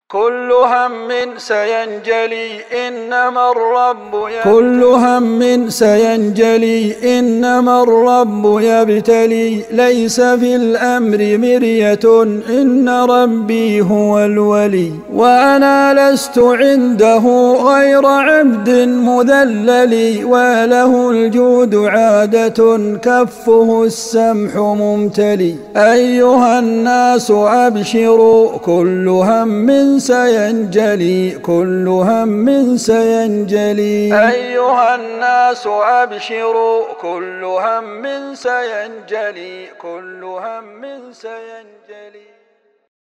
كل هم سينجلي إنما الرب كل هم سينجلي إنما الرب يبتلي ليس في الأمر مرية إن ربي هو الولي وأنا لست عنده غير عبد مذلل وله الجود عادة كفه السمح ممتلي أيها الناس أبشروا كل هم سينجلي كل هم سينجلي أيها الناس أبشروا كل هم سينجلي كل هم سينجلي.